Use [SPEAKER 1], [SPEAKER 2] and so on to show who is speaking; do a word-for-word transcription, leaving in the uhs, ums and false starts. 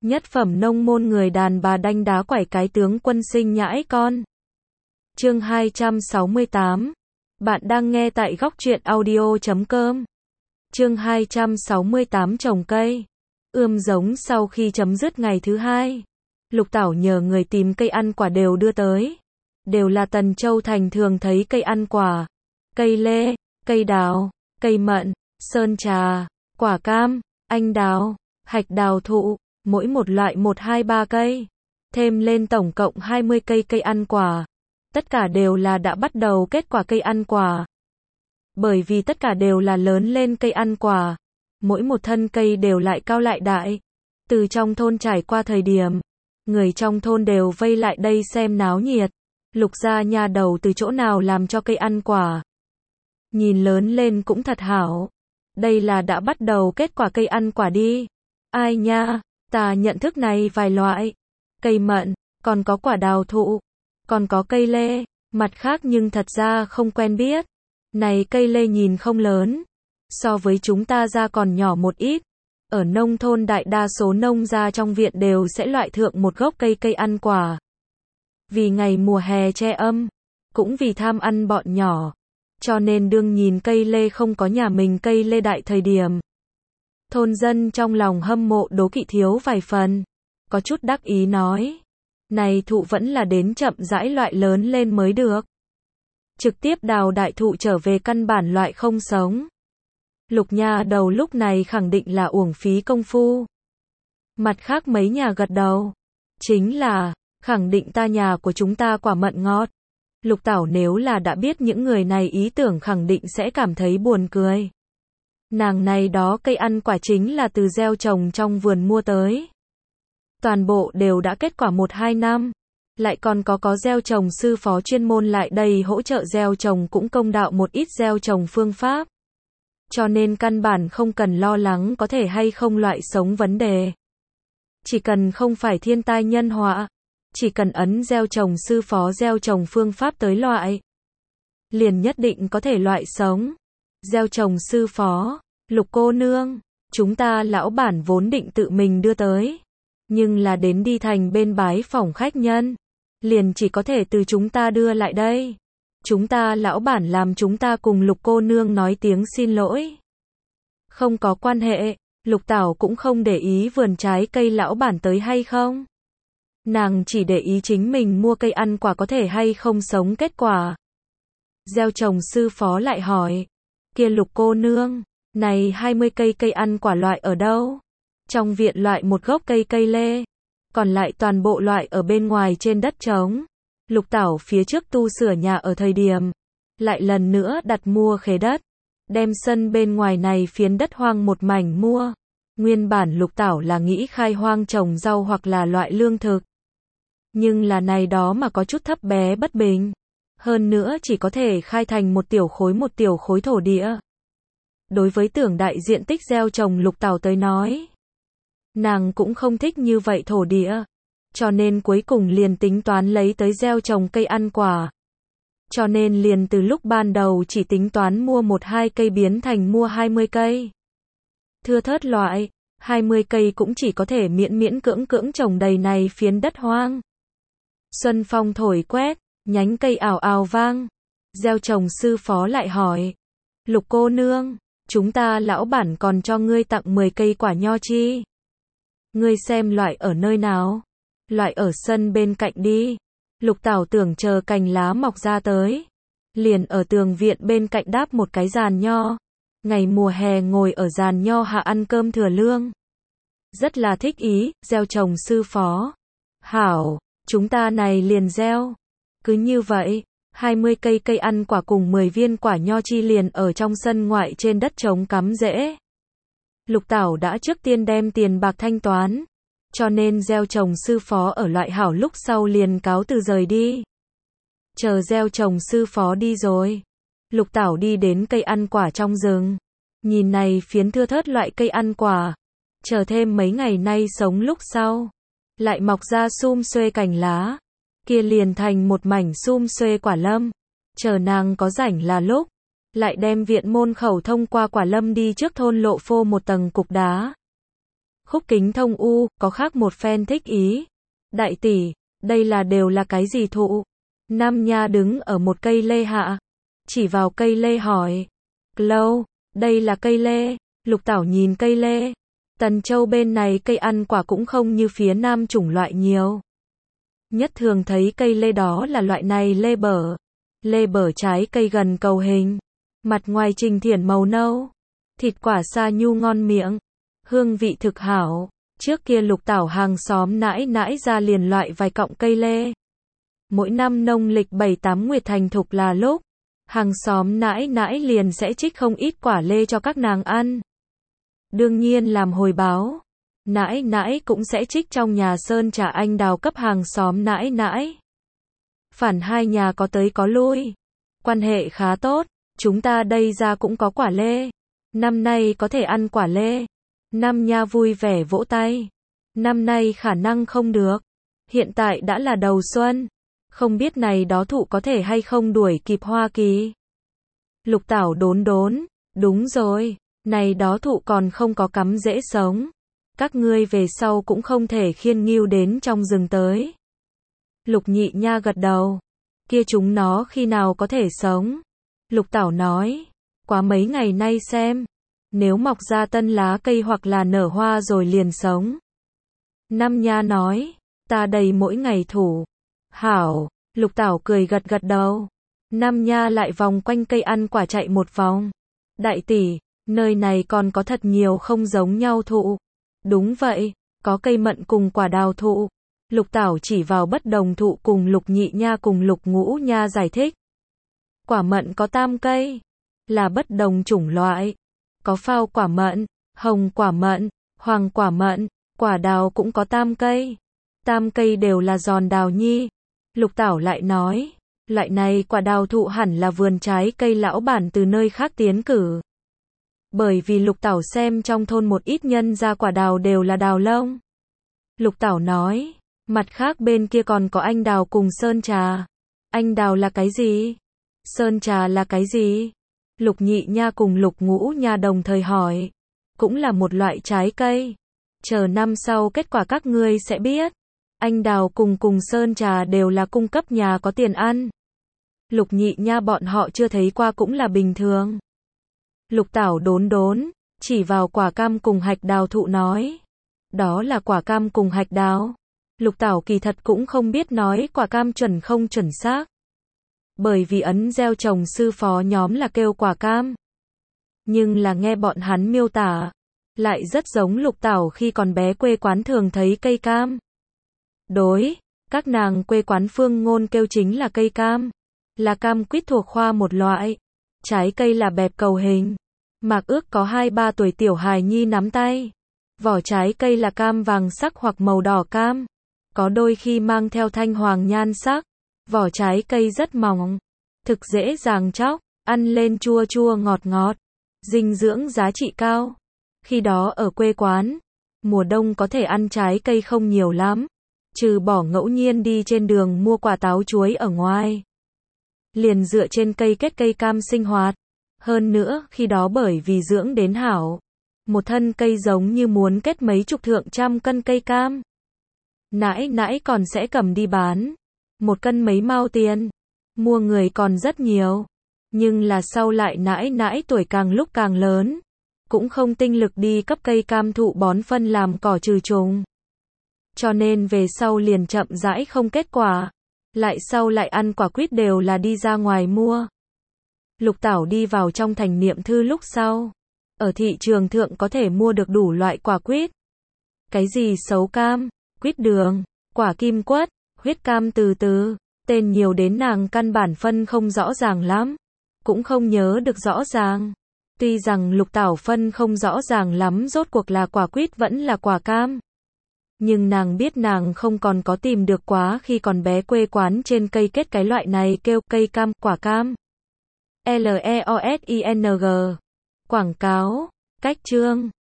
[SPEAKER 1] Nhất phẩm nông môn người đàn bà đanh đá quẩy cái tướng quân sinh nhãi con. Chương hai trăm sáu mươi tám. Bạn đang nghe tại góc truyện audio chấm com. Chương hai trăm sáu mươi tám trồng cây. Ươm giống sau khi chấm dứt ngày thứ hai. Lục Tảo nhờ người tìm cây ăn quả đều đưa tới. Đều là Tần Châu Thành thường thấy cây ăn quả. Cây lê, cây đào, cây mận, sơn trà, quả cam, anh đào, hạch đào thụ, mỗi một loại một hai ba cây. Thêm lên tổng cộng hai mươi cây cây ăn quả. Tất cả đều là đã bắt đầu kết quả cây ăn quả. Bởi vì tất cả đều là lớn lên cây ăn quả. Mỗi một thân cây đều lại cao lại đại. Từ trong thôn trải qua thời điểm, người trong thôn đều vây lại đây xem náo nhiệt. Lục gia nhà đầu từ chỗ nào làm cho cây ăn quả. Nhìn lớn lên cũng thật hảo. Đây là đã bắt đầu kết quả cây ăn quả đi. Ai nha, ta nhận thức này vài loại. Cây mận, còn có quả đào thụ, còn có cây lê, mặt khác nhưng thật ra không quen biết. Này cây lê nhìn không lớn, so với chúng ta ra còn nhỏ một ít. Ở nông thôn đại đa số nông gia trong viện đều sẽ loại thượng một gốc cây cây ăn quả. Vì ngày mùa hè che âm, cũng vì tham ăn bọn nhỏ. Cho nên đương nhìn cây lê không có nhà mình cây lê đại thời điểm. Thôn dân trong lòng hâm mộ đố kỵ thiếu vài phần. Có chút đắc ý nói. Này thụ vẫn là đến chậm rãi loại lớn lên mới được. Trực tiếp đào đại thụ trở về căn bản loại không sống. Lục nhà đầu lúc này khẳng định là uổng phí công phu. Mặt khác mấy nhà gật đầu. Chính là, khẳng định ta nhà của chúng ta quả mận ngọt. Lục Tảo nếu là đã biết những người này ý tưởng khẳng định sẽ cảm thấy buồn cười. Nàng này đó cây ăn quả chính là từ gieo trồng trong vườn mua tới. Toàn bộ đều đã kết quả một hai năm. Lại còn có có gieo trồng sư phó chuyên môn lại đây hỗ trợ gieo trồng cũng công đạo một ít gieo trồng phương pháp. Cho nên căn bản không cần lo lắng có thể hay không loại sống vấn đề. Chỉ cần không phải thiên tai nhân họa. Chỉ cần ấn gieo trồng sư phó gieo trồng phương pháp tới loại. Liền nhất định có thể loại sống. Gieo trồng sư phó, Lục cô nương, chúng ta lão bản vốn định tự mình đưa tới. Nhưng là đến đi thành bên bái phỏng khách nhân. Liền chỉ có thể từ chúng ta đưa lại đây. Chúng ta lão bản làm chúng ta cùng Lục cô nương nói tiếng xin lỗi. Không có quan hệ, Lục Tảo cũng không để ý vườn trái cây lão bản tới hay không. Nàng chỉ để ý chính mình mua cây ăn quả có thể hay không sống kết quả. Gieo trồng sư phó lại hỏi. Kia Lục cô nương, này hai mươi cây cây ăn quả loại ở đâu? Trong viện loại một gốc cây cây lê. Còn lại toàn bộ loại ở bên ngoài trên đất trống. Lục Tảo phía trước tu sửa nhà ở thời điểm. Lại lần nữa đặt mua khế đất. Đem sân bên ngoài này phiến đất hoang một mảnh mua. Nguyên bản Lục Tảo là nghĩ khai hoang trồng rau hoặc là loại lương thực. Nhưng là này đó mà có chút thấp bé bất bình. Hơn nữa chỉ có thể khai thành một tiểu khối một tiểu khối thổ địa. Đối với tưởng đại diện tích gieo trồng Lục Tảo tới nói. Nàng cũng không thích như vậy thổ địa. Cho nên cuối cùng liền tính toán lấy tới gieo trồng cây ăn quả. Cho nên liền từ lúc ban đầu chỉ tính toán mua một hai cây biến thành mua hai mươi cây. Thưa thớt loại, hai mươi cây cũng chỉ có thể miễn miễn cưỡng cưỡng trồng đầy này phiến đất hoang. Xuân phong thổi quét, nhánh cây ào ào vang. Gieo trồng sư phó lại hỏi. Lục cô nương, chúng ta lão bản còn cho ngươi tặng mười cây quả nho chi. Ngươi xem loại ở nơi nào? Loại ở sân bên cạnh đi. Lục Tảo tưởng chờ cành lá mọc ra tới. Liền ở tường viện bên cạnh đáp một cái giàn nho. Ngày mùa hè ngồi ở giàn nho hạ ăn cơm thừa lương. Rất là thích ý, gieo trồng sư phó. Hảo, chúng ta này liền gieo. Cứ như vậy, hai mươi cây cây ăn quả cùng mười viên quả nho chi liền ở trong sân ngoại trên đất trống cắm rễ. Lục Tảo đã trước tiên đem tiền bạc thanh toán. Cho nên gieo trồng sư phó ở loại hảo lúc sau liền cáo từ rời đi. Chờ gieo trồng sư phó đi rồi. Lục Tảo đi đến cây ăn quả trong rừng. Nhìn này phiến thưa thớt loại cây ăn quả. Chờ thêm mấy ngày nay sống lúc sau. Lại mọc ra sum xuê cành lá. Kia liền thành một mảnh sum xuê quả lâm. Chờ nàng có rảnh là lúc. Lại đem viện môn khẩu thông qua quả lâm đi trước thôn lộ phô một tầng cục đá. Khúc Kính Thông u, có khác một phen thích ý. Đại tỷ, đây là đều là cái gì thụ? Nam Nha đứng ở một cây lê hạ, chỉ vào cây lê hỏi. Lâu, đây là cây lê. Lục Tảo nhìn cây lê. Tần Châu bên này cây ăn quả cũng không như phía Nam chủng loại nhiều. Nhất thường thấy cây lê đó là loại này lê bở. Lê bở trái cây gần cầu hình. Mặt ngoài trình thiển màu nâu. Thịt quả sa nhu ngon miệng. Hương vị thực hảo. Trước kia Lục Tảo hàng xóm nãi nãi ra liền loại vài cọng cây lê. Mỗi năm nông lịch bảy tám nguyệt thành thục là lúc, hàng xóm nãi nãi liền sẽ trích không ít quả lê cho các nàng ăn. Đương nhiên làm hồi báo, nãi nãi cũng sẽ trích trong nhà sơn trà anh đào cấp hàng xóm nãi nãi. Phản hai nhà có tới có lui, quan hệ khá tốt, chúng ta đây ra cũng có quả lê. Năm nay có thể ăn quả lê. Nam Nha vui vẻ vỗ tay. Năm nay khả năng không được. Hiện tại đã là đầu xuân. Không biết này đó thụ có thể hay không đuổi kịp Hoa Kỳ. Lục Tảo đốn đốn. Đúng rồi. Này đó thụ còn không có cắm rễ sống. Các ngươi về sau cũng không thể khiêng nghiêu đến trong rừng tới. Lục Nhị Nha gật đầu. Kia chúng nó khi nào có thể sống? Lục Tảo nói. Quá mấy ngày nay xem. Nếu mọc ra tân lá cây hoặc là nở hoa rồi liền sống. Nam Nha nói. Ta đầy mỗi ngày thủ. Hảo. Lục Tảo cười gật gật đầu. Nam Nha lại vòng quanh cây ăn quả chạy một vòng. Đại tỷ, nơi này còn có thật nhiều không giống nhau thụ. Đúng vậy, có cây mận cùng quả đào thụ. Lục Tảo chỉ vào bất đồng thụ cùng Lục Nhị Nha cùng Lục Ngũ Nha giải thích. Quả mận có tam cây, là bất đồng chủng loại. Có phao quả mận, hồng quả mận, hoàng quả mận, quả đào cũng có tam cây. Tam cây đều là giòn đào nhi. Lục Tảo lại nói, loại này quả đào thụ hẳn là vườn trái cây lão bản từ nơi khác tiến cử. Bởi vì Lục Tảo xem trong thôn một ít nhân ra quả đào đều là đào lông. Lục Tảo nói, mặt khác bên kia còn có anh đào cùng sơn trà. Anh đào là cái gì? Sơn trà là cái gì? Lục Nhị Nha cùng Lục Ngũ Nha đồng thời hỏi. Cũng là một loại trái cây. Chờ năm sau kết quả các ngươi sẽ biết. Anh đào cùng cùng sơn trà đều là cung cấp nhà có tiền ăn. Lục Nhị Nha bọn họ chưa thấy qua cũng là bình thường. Lục Tảo đốn đốn, chỉ vào quả cam cùng hạch đào thụ nói. Đó là quả cam cùng hạch đào. Lục Tảo kỳ thật cũng không biết nói quả cam chuẩn không chuẩn xác. Bởi vì ấn gieo trồng sư phó nhóm là kêu quả cam. Nhưng là nghe bọn hắn miêu tả, lại rất giống Lục Tảo khi còn bé quê quán thường thấy cây cam. Đối, các nàng quê quán phương ngôn kêu chính là cây cam. Là cam quýt thuộc khoa một loại. Trái cây là bẹp cầu hình. Mạc ước có hai ba tuổi tiểu hài nhi nắm tay. Vỏ trái cây là cam vàng sắc hoặc màu đỏ cam. Có đôi khi mang theo thanh hoàng nhan sắc. Vỏ trái cây rất mỏng. Thực dễ dàng chóc. Ăn lên chua chua ngọt ngọt. Dinh dưỡng giá trị cao. Khi đó ở quê quán, mùa đông có thể ăn trái cây không nhiều lắm. Trừ bỏ ngẫu nhiên đi trên đường mua quả táo chuối ở ngoài. Liền dựa trên cây kết cây cam sinh hoạt. Hơn nữa, khi đó bởi vì dưỡng đến hảo. Một thân cây giống như muốn kết mấy chục thượng trăm cân cây cam. Nãi nãi còn sẽ cầm đi bán. Một cân mấy mao tiền. Mua người còn rất nhiều. Nhưng là sau lại nãi nãi tuổi càng lúc càng lớn. Cũng không tinh lực đi cấp cây cam thụ bón phân làm cỏ trừ trùng. Cho nên về sau liền chậm rãi không kết quả. Lại sau lại ăn quả quýt đều là đi ra ngoài mua. Lục Tảo đi vào trong thành niệm thư lúc sau. Ở thị trường thượng có thể mua được đủ loại quả quýt. Cái gì sấu cam, quýt đường, quả kim quất, huyết cam từ từ. Tên nhiều đến nàng căn bản phân không rõ ràng lắm. Cũng không nhớ được rõ ràng. Tuy rằng Lục Tảo phân không rõ ràng lắm rốt cuộc là quả quýt vẫn là quả cam. Nhưng nàng biết nàng không còn có tìm được quá khi còn bé quê quán trên cây kết cái loại này kêu cây cam, quả cam. L E O S I N G. Quảng cáo, cách chương.